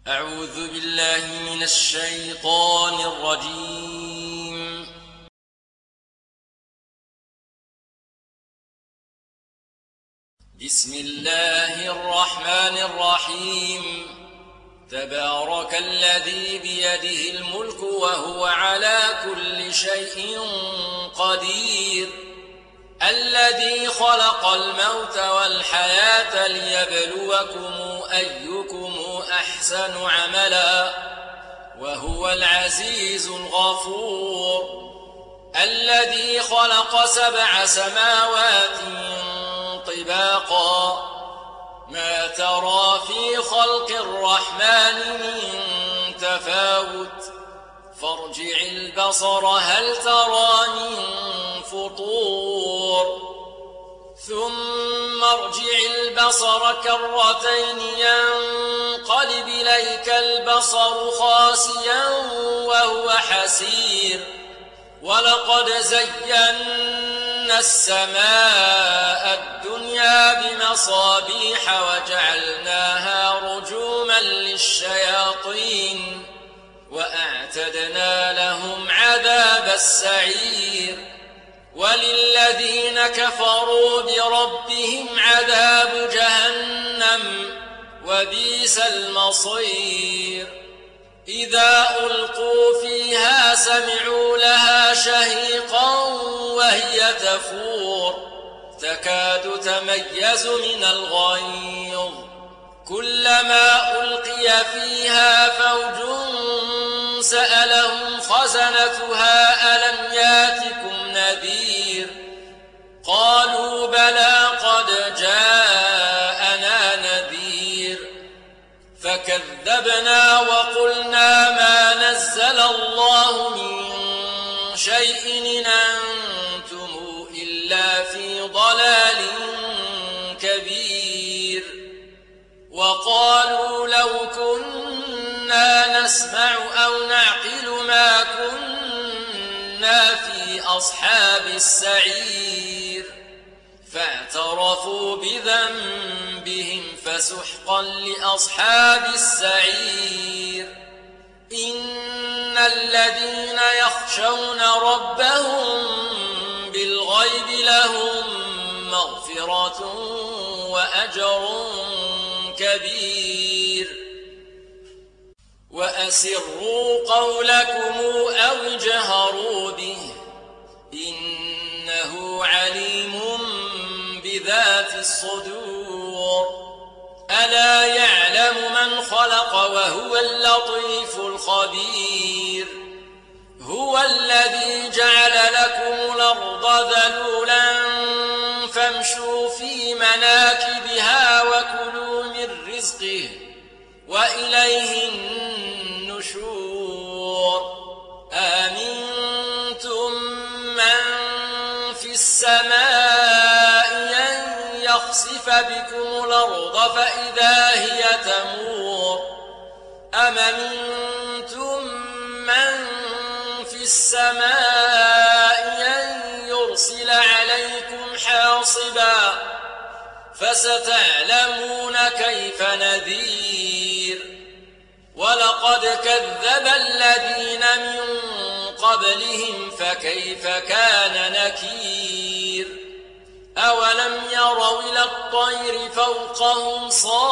أعوذ بالله من الشيطان الرجيم. بسم الله الرحمن الرحيم. تبارك الذي بيده الملك وهو على كل شيء قدير، الذي خلق الموت والحياة ليبلوكم أيكم أحسن عملا وهو العزيز الغفور، الذي خلق 7 سماوات طباقا، ما ترى في خلق الرحمن من تفاوت، فارجع البصر هل ترى من فطور، ثم ارجع البصر كرتين ينقلب إليك البصر خاسئا وهو حسير، ولقد زينا السماء الدنيا بمصابيح وجعلناها رجوما للشياطين وأعتدنا لهم عذاب السعير، وللذين كفروا بربهم عذاب جهنم وبئس المصير. إذا ألقوا فيها سمعوا لها شهيقا وهي تفور، تكاد تميز من الغيظ، كلما ألقي فيها فوج سألهم خزنتها ألم ياتكم نذير، قالوا بلى قد جاءنا نذير، فكذبنا وقلنا ما نزل الله من شيء إن أنتم إلا في ضلال كبير، وقالوا لو كنا نسمع أو نعقل ما كنا في أصحاب السعير، فاعترفوا بذنبهم فسحقا لأصحاب السعير. إن الذين يخشون ربهم بالغيب لهم مغفرة وأجر كبير. وأسروا قولكم أو اجهروا به إنه عليم بذات الصدور، ألا يعلم من خلق وهو اللطيف الخبير. هو الذي جعل لكم الأرض ذلولا فامشوا في مناكبها وكلوا من رزقه وإليه النشور. آمنتم من في السماء أن يخسف بكم الأرض فإذا هي تمور، أم أمنتم من في السماء أن يرسل عليكم حاصبا، فستعلمون كيف نذير. ولقد كذب الذين من قبلهم فكيف كان نكير. أولم يروا إلى الطير فوقهم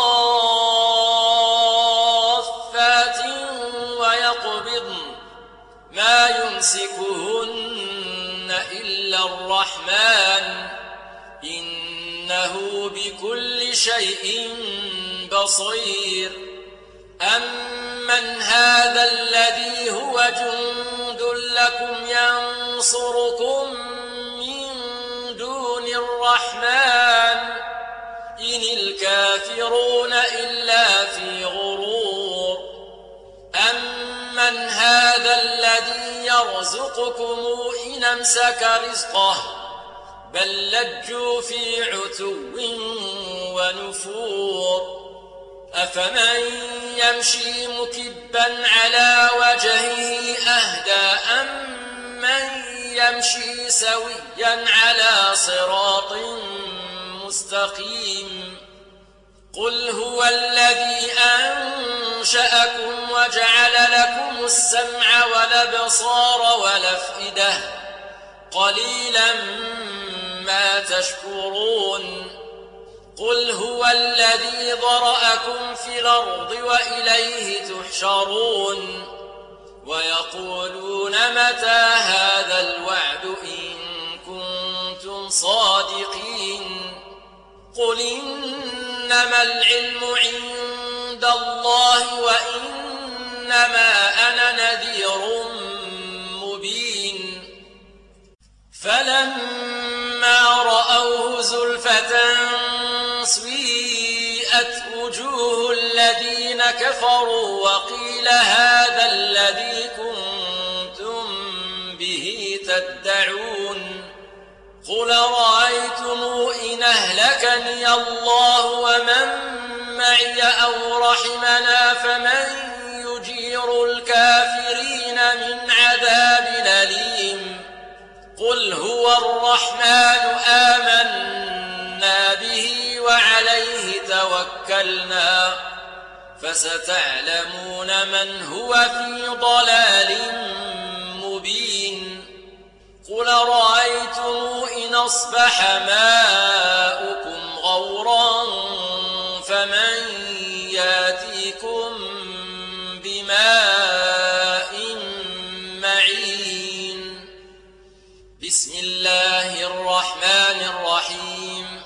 صافات ويقبضن ما يمسكهن إلا الرحمن إنه بكل شيء بصير. أمن هذا الذي هو جند لكم ينصركم من دون الرحمن إن الكافرون إلا في غرور. أمن هذا الذي يرزقكم إن أمسك رزقه بل لجوا في عتو ونفور. أفمن يمشي مكبا على وجهه أهدى أم من يمشي سويا على صراط مستقيم. قل هو الذي أنشأكم وجعل لكم السمع والأبصار والأفئدة قليلا ما تشكرون قل هو الذي ذرأكم في الأرض وإليه تحشرون ويقولون متى هذا الوعد إن كنتم صادقين قل إنما العلم عند الله وإنما أنا نذير مبين فلما رأوه زلفة سيئت وجوه الذين كفروا وقيل هذا الذي كنتم به تدعون قل رأيتم إن أهلكني الله ومن معي أو رحمنا فمن يجير الكافرين من عذاب أليم قل هو الرحمن آمنا به وعليه توكلنا فستعلمون من هو في ضلال مبين قل رأيتم إن أصبح ماؤكم غورا فمن ياتيكم بماء معين بسم الله الرحمن الرحيم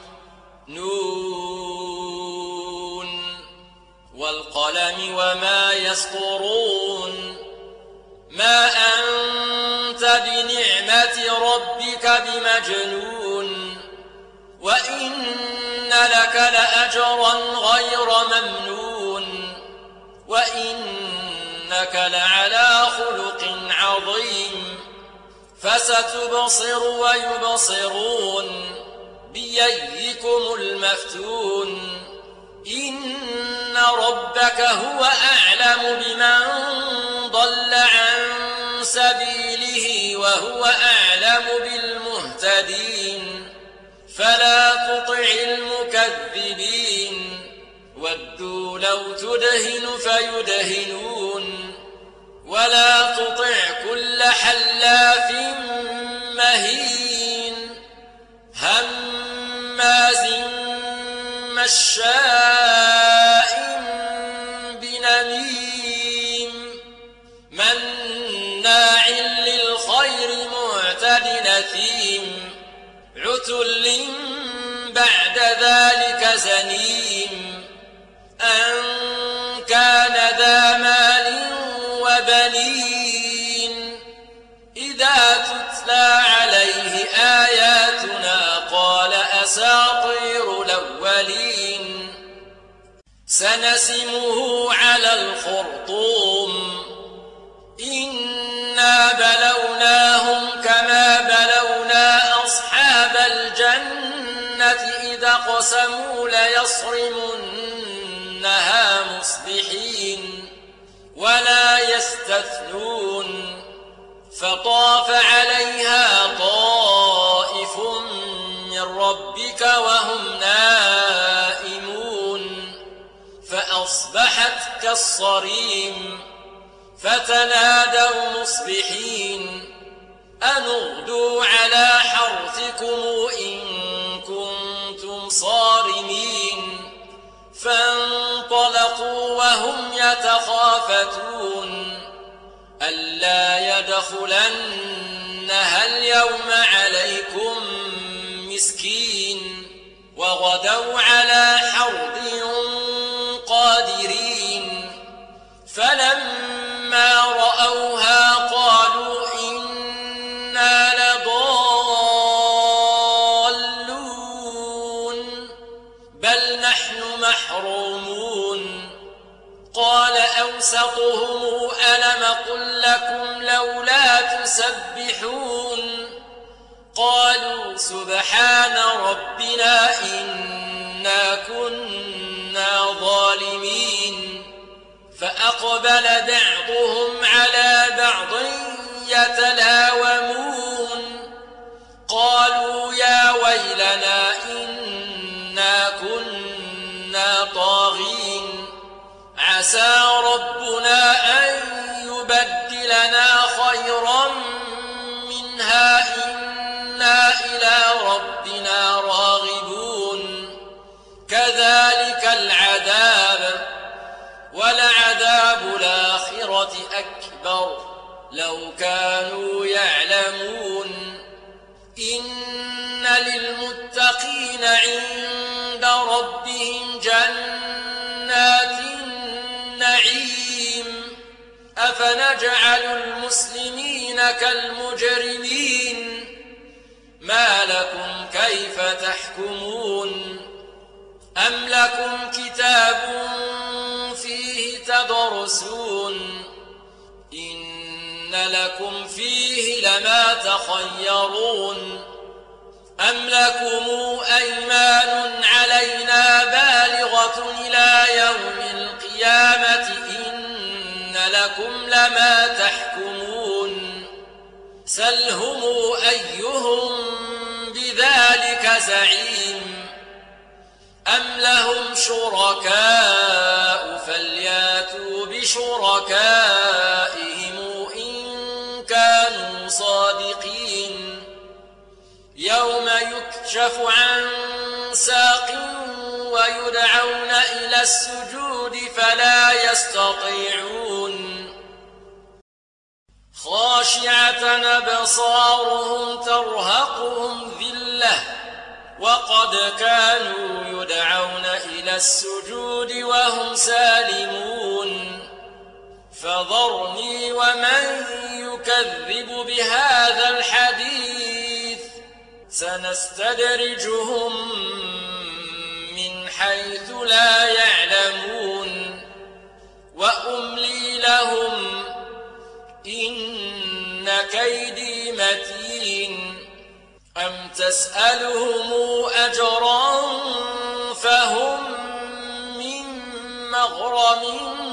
نون والقلم وما يسطرون ما أنت بنعمة ربك بمجنون وإن لك لأجرا غير ممنون وإنك لعلى خلق عظيم فستبصر ويبصرون بأيكم المفتون إن ربك هو أعلم بمن ضل عن سبيله وهو أعلم بالمهتدين فلا تطع المكذبين ودوا لو تدهن فيدهنون ولا تطع كل حلاف مهين هماز مشاء بنميم مناع للخير معتد أثيم عتل بعد ذلك زنيم أن كان ذا مال وبنين إذا تتلى عليه آياتنا قال أساطير الأولين سنسمه على الخرطوم إنا بلوناهم كما بلونا أصحاب الجنة إذا قسموا ليصرمنها مصبحين ولا يستثنون فطاف عليها طائف من ربك وهم نائمون فأصبحت كالصريم فتنادوا مصبحين أن اغدوا على حرثكم إن كنتم صارمين فانطلقوا وهم يتخافتون ألا يدخلنها اليوم عليكم مسكين وغدوا على حرد قادرين فلما رأوها قالوا إنا لضالون بل نحن محرومون قال أوسطهم ألم قل لكم لولا تسبحون قالوا سبحان ربنا إنا كنا ظالمين فأقبل بعضهم على بعض يتلاومون قالوا يا ويلنا إنا كنا كنا طاغين عسى ربنا أن يبدلنا خيرا منها إنا إلى ربنا راغبون كذلك العذاب ولعذاب الآخرة أكبر لو كانوا يعلمون إن للمتقين عند ربهم جنات النعيم أفنجعل المسلمين كالمجرمين ما لكم كيف تحكمون أم لكم كتاب فيه تدرسون إن لكم فيه لما تخيرون أم لكم أيمان علينا بالغة إلى يوم القيامة إن لكم لما تحكمون سلهم أيهم بذلك زعيم أم لهم شركاء فلياتوا بشركائهم إن كانوا صادقين يوم يكشف عن ساق ويدعون إلى السجود فلا يستطيعون خاشعة أبصارهم ترهقهم ذلة وقد كانوا يدعون إلى السجود وهم سالمون فذرني ومن يكذب بهذا الحديث سنستدرجهم من حيث لا يعلمون وأملي لهم إن كيدي متين أم تسألهم أجرا فهم من مغرم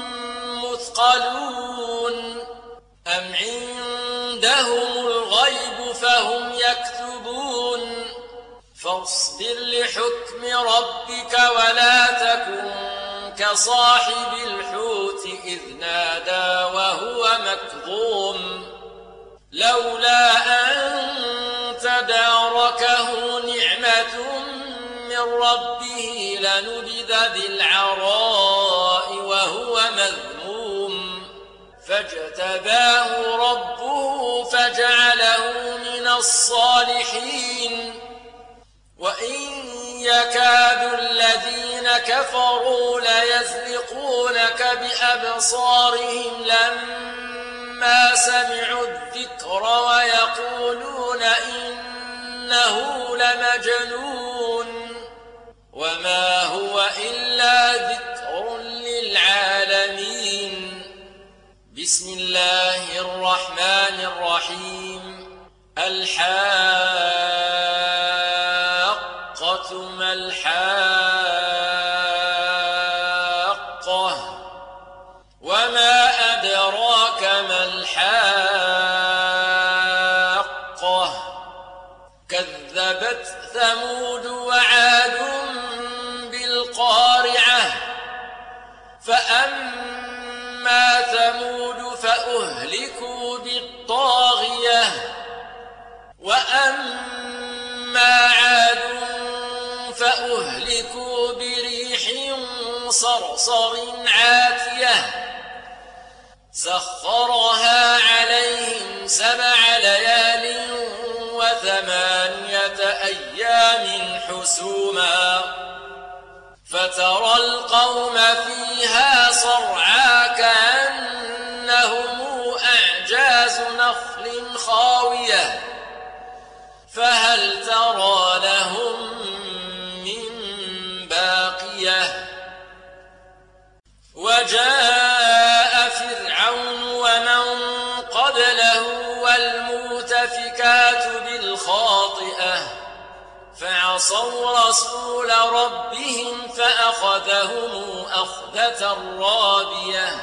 مثقلون أم عندهم الغيب فهم يكتبون فاصبر لحكم ربك ولا تكن كصاحب الحوت إذ نادى وهو مكظوم لولا أن تداركه نعمة من ربه لنبذ بالعراء وهو مذموم فاجتباه ربه فجعله من الصالحين وإن يكاد الذين كفروا ليزلقونك بأبصارهم لما سمعوا الذكر ويقولون إنه لمجنون وما هو إلا ذكر للعالمين بسم الله الرحمن الرحيم الحاقة ما الحاقة وما أدراك ما الحاقة كذبت ثمود وعاد بالقارعة فأما ثمود فأهلكوا بالطاغية وأما عاد فأهلكوا بريح صرصر عاتية سخرها عليهم 7 ليال و8 أيام حسوما فترى القوم فيها صرعى كأنهم أعجاز نخل خاوية فهل ترى لهم من باقية وجاء فرعون ومن قبله والمؤتفكات بالخاطئة فعصوا رسول ربهم فأخذهم أخذة رابية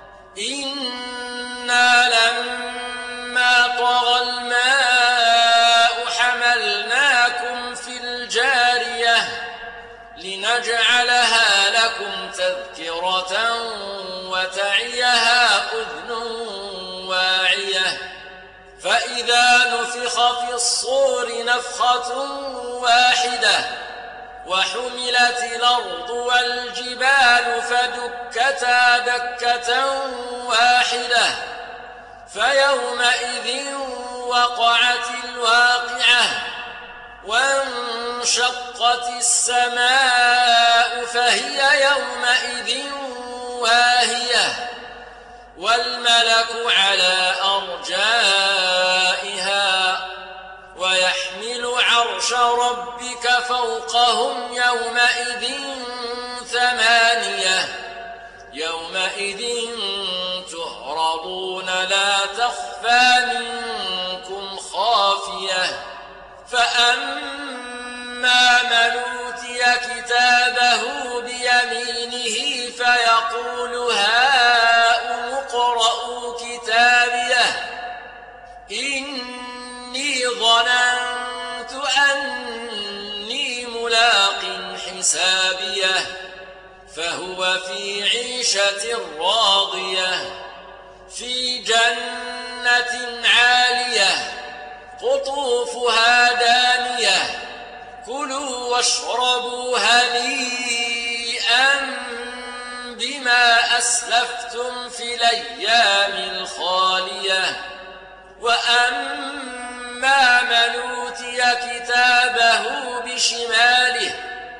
إنا لما طغى الماء حملناكم في الجارية نجعلها لكم تذكرة وتعيها أذن واعية فإذا نفخ في الصور نفخة واحدة وحملت الأرض والجبال فدكتا دكة واحدة فيومئذ وقعت الواقعة وانشقت السماء فهي يومئذ واهية والملك على أرجائها ويحمل عرش ربك فوقهم يومئذ ثمانية يومئذ تعرضون لا تخفى منكم خافية فأما من أوتي كتابه بيمينه فيقول هاؤم اقرءوا كتابيه إني ظننت أني ملاق حسابيه فهو في عيشة راضية في جنة عالية قطوفها دانية كلوا واشربوا هنيئا بما أسلفتم في الأيام الخالية وأما من أوتي كتابه بشماله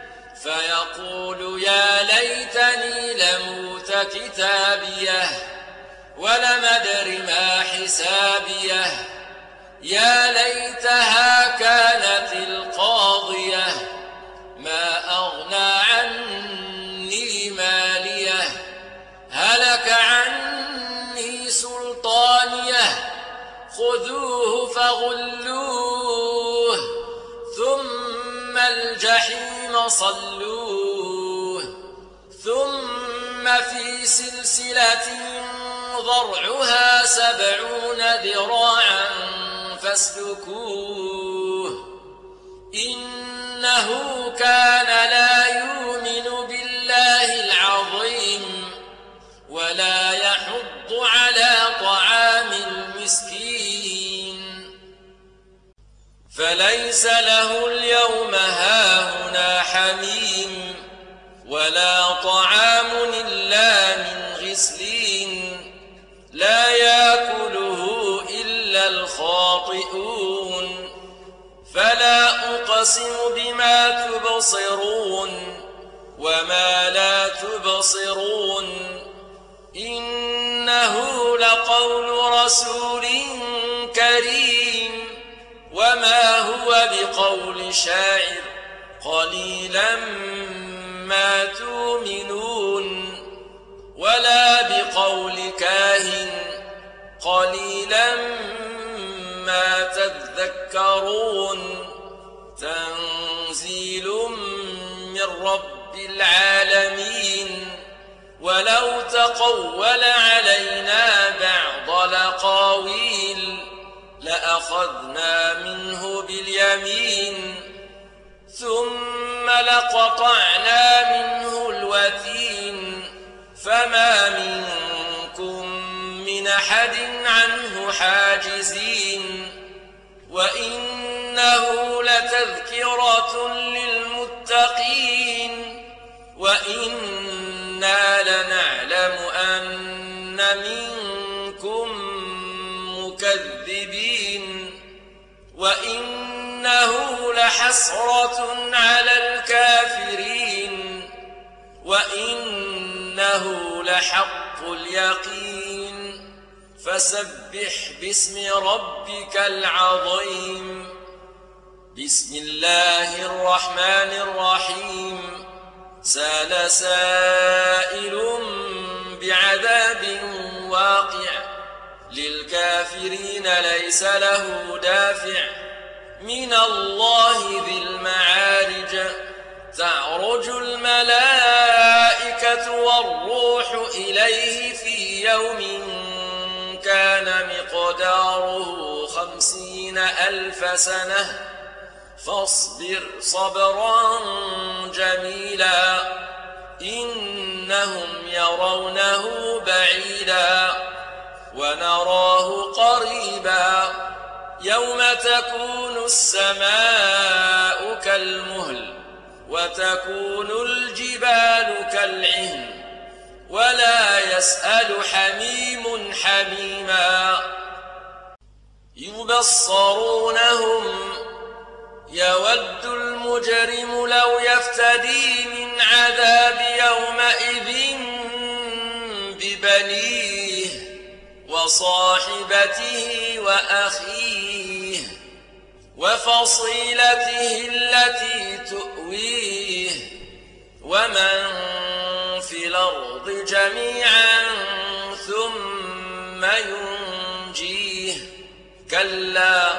فيقول يا ليتني لم أوت كتابيه ولم أدر ما حسابيه يا ليتها كانت القاضية ما أغنى عني ماليه هلك عني سلطانيه خذوه فغلوه ثم الجحيم صلوه ثم في سلسلة ضرعها 70 ذراعا فاسلكوه إنه كان لا يؤمن بالله العظيم ولا يحض على طعام المسكين فليس له اليوم هاهنا حميم ولا طعام إلا من غسلين لا يأكله إلا الخاطئون فلا أقسم بما تبصرون وما لا تبصرون إنه لقول رسول كريم وما هو بقول شاعر قليلا ما تؤمنون ولا بقول كاهن قليلا ما تذكرون تنزيل من رب العالمين ولو تقول علينا بعض الأقاويل لأخذنا منه باليمين ثم لقطعنا منه الوتين فما منكم من أحد عنه حاجزين وإنه لتذكرة للمتقين وإنا لنعلم أن منكم مكذبين وإنه لحسرة على الكافرين وإنه لحق اليقين فسبح باسم ربك العظيم بسم الله الرحمن الرحيم سأل سائل بعذاب واقع للكافرين ليس له دافع من الله ذي المعارج تعرج الملائكة والروح إليه في يوم كان مقداره 50,000 سنة فاصبر صبرا جميلا إنهم يرونه بعيدا ونراه قريبا يوم تكون السماء كالمهل وتكون الجبال كالعهن ولا يسأل حميم حميما يبصرونهم يود المجرم لو يفتدي من عذاب يومئذ ببنيه وصاحبته وأخيه وفصيلته التي تؤويه ومن في الأرض جميعا ثم ينجيه كلا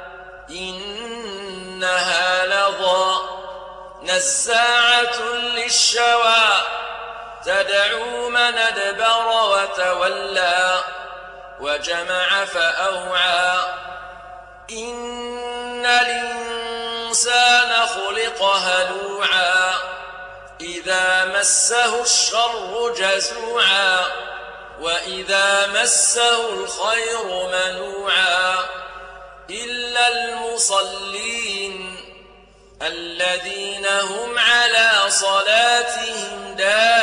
إنها لظى نزاعة للشوى تدعو من أدبر وتولى وجمع فأوعى إن الإنسان خلق هلوعا إذا مسه الشر جزوعا وإذا مسه الخير منوعا إلا المصلين الذين هم على صلاتهم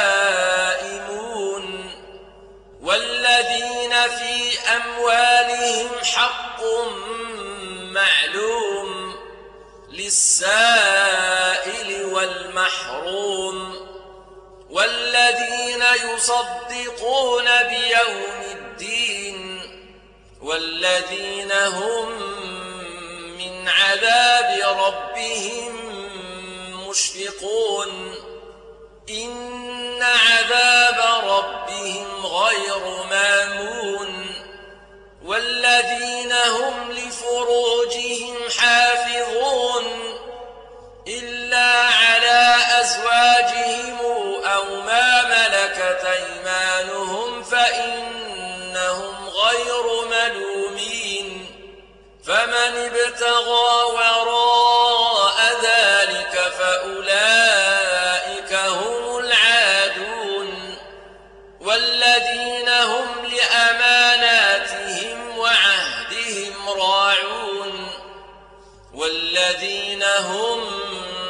دائمون والذين في أموالهم حق معلوم للسائل والمحروم والذين يصدقون بيوم الدين والذين هم من عذاب ربهم مشفقون إن عذاب ربهم غير مامون والذين هم لفروجهم حافظون إلا على أزواجهم أو ما ملكت أيمانهم فإنهم غير ملومين فمن ابتغى وراء ذلك فأولئك هم العادون والذين هم لأماناتهم وعهدهم راعون والذين هم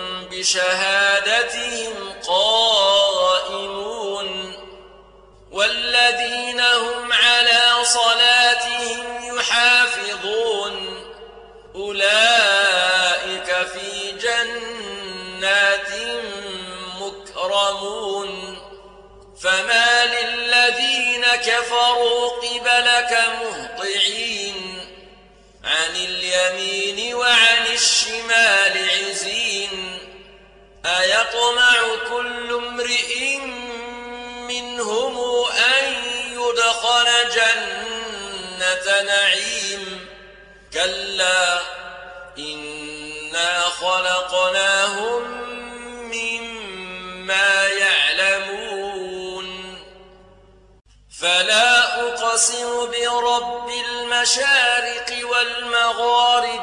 بشهادتهم قائمون والذين هم على صلاتهم يحافظون أولئك في جنات مكرمون فما للذين كفروا قبلك مهطعين عن اليمين وعن الشمال عزين أيطمع كل امرئ منهم أن يدخل جنة نعيم كلا إنا خلقناهم مما يعلمون فلا أقسم برب المشارق والمغارب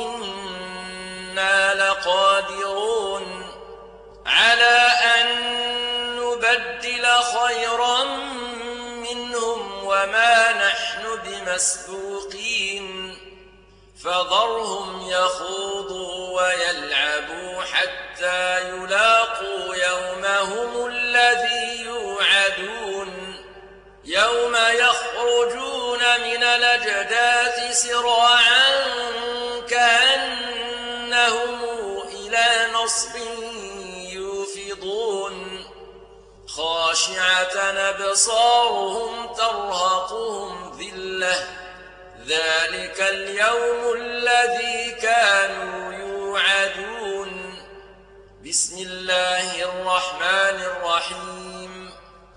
إنا لقادرون على أن نبدل خيرا منهم وما نحن بمسبوقين فذرهم يخوضوا ويلعبوا حتى يلاقوا يومهم الذي يوعدون يوم يخرجون من الأجداث سراعا كأنهم إلى نصب يوفضون خاشعة أبصارهم ترهقهم ذلة ذلك اليوم الذي كانوا يوعدون بسم الله الرحمن الرحيم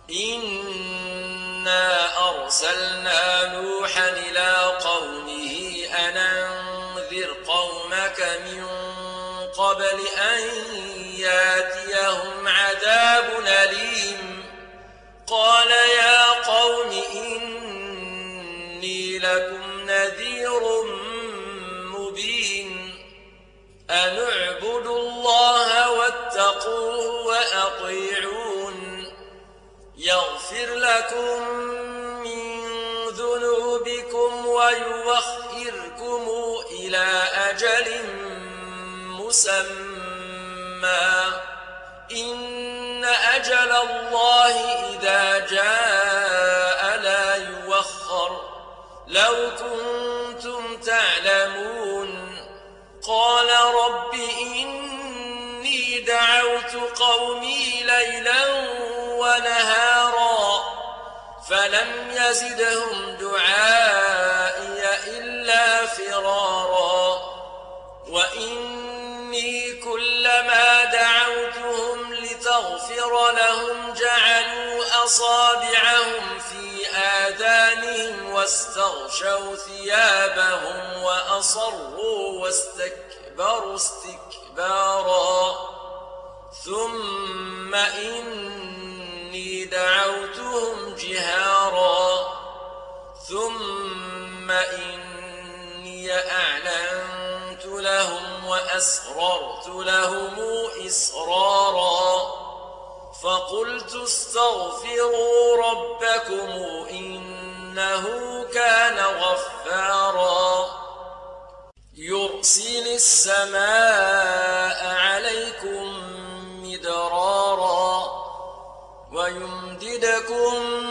إنا أرسلنا نوحا إلى قومه أن أنذر قومك من قبل أن ياتيهم عذاب أليم قال يا قوم إني لكم نذير مبين أن يغفر لكم من ذنوبكم ويؤخركم إلى أجل مسمى إن أجل الله إذا جاء لا يؤخر لو كنتم تعلمون قال رب إني دعوت قومي ليلا ونهارا فلم يزدهم دعائي إلا فرارا وإني كلما دعوتهم لتغفر لهم جعلوا أصابعهم في آذانهم واستغشوا ثيابهم وأصروا واستكبروا استكبارا ثم إني دعوتهم جهارا ثم إني أعلنت لهم وأسررت لهم إسرارا فقلت استغفروا ربكم إنه كان غفارا يرسل السماء عليكم مدرارا ويمددكم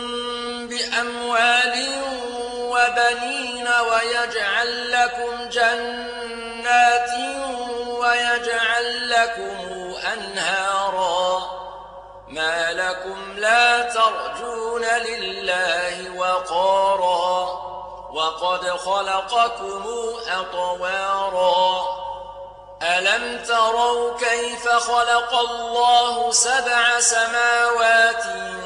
بأموال وبنين ويجعل لكم جنات ويجعل لكم أنهارا ما لكم لا ترجون لله وقارا وقد خلقكم أطوارا ألم تروا كيف خلق الله 7 سماوات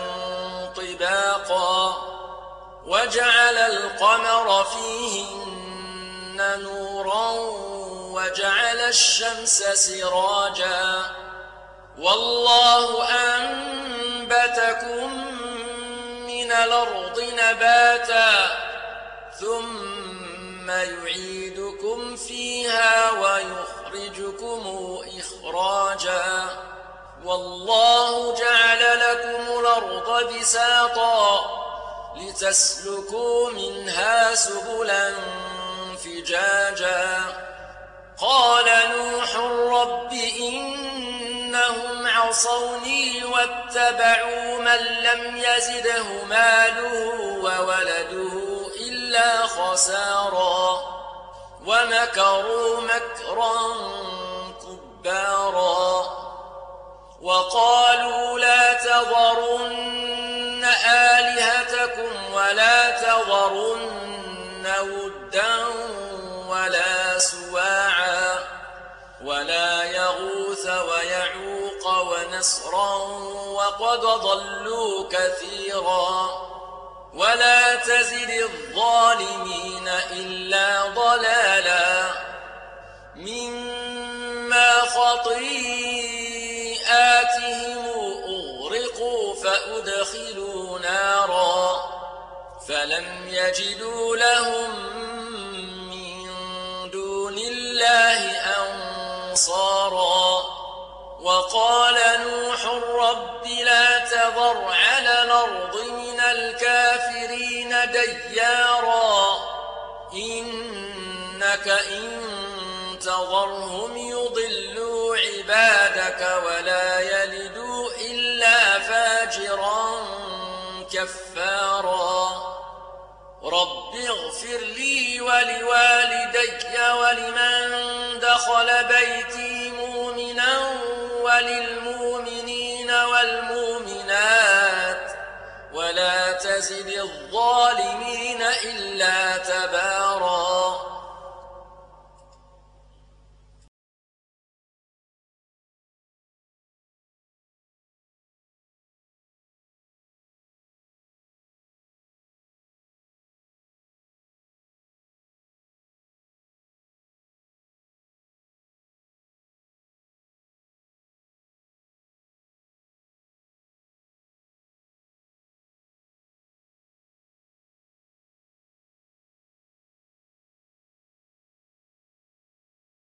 طباقا وجعل القمر فيهن نورا وجعل الشمس سراجا والله أنبتكم من الأرض نباتا ثم يعيدكم فيها ويخرجكم إخراجا والله جعل لكم الأرض بساطا لتسلكوا منها سبلا فجاجا قال نوح رب إنهم عصوني واتبعوا من لم يزده ماله وولده إلا خسارا ومكروا مكرا كبارا وقالوا لا تذرن آلهتكم ولا تذرن ودا ولا سواعا ولا يغوث ويعوق ونسرا وقد ضلوا كثيرا ولا تزد الظالمين إلا ضلالا مما خطيئاتهم أغرقوا فأدخلوا نارا فلم يجدوا لهم من دون الله أنصارا وقال نوح رب لا تذر على الأرض من الكافرين ديارا إنك إن تذرهم يضلوا عبادك ولا يلدوا إلا فاجرا كفارا رب اغفر لي ولوالدي ولمن دخل بيتي مؤمنا وللمؤمنين والمؤمنات ولا تزد الظالمين إلا تبارا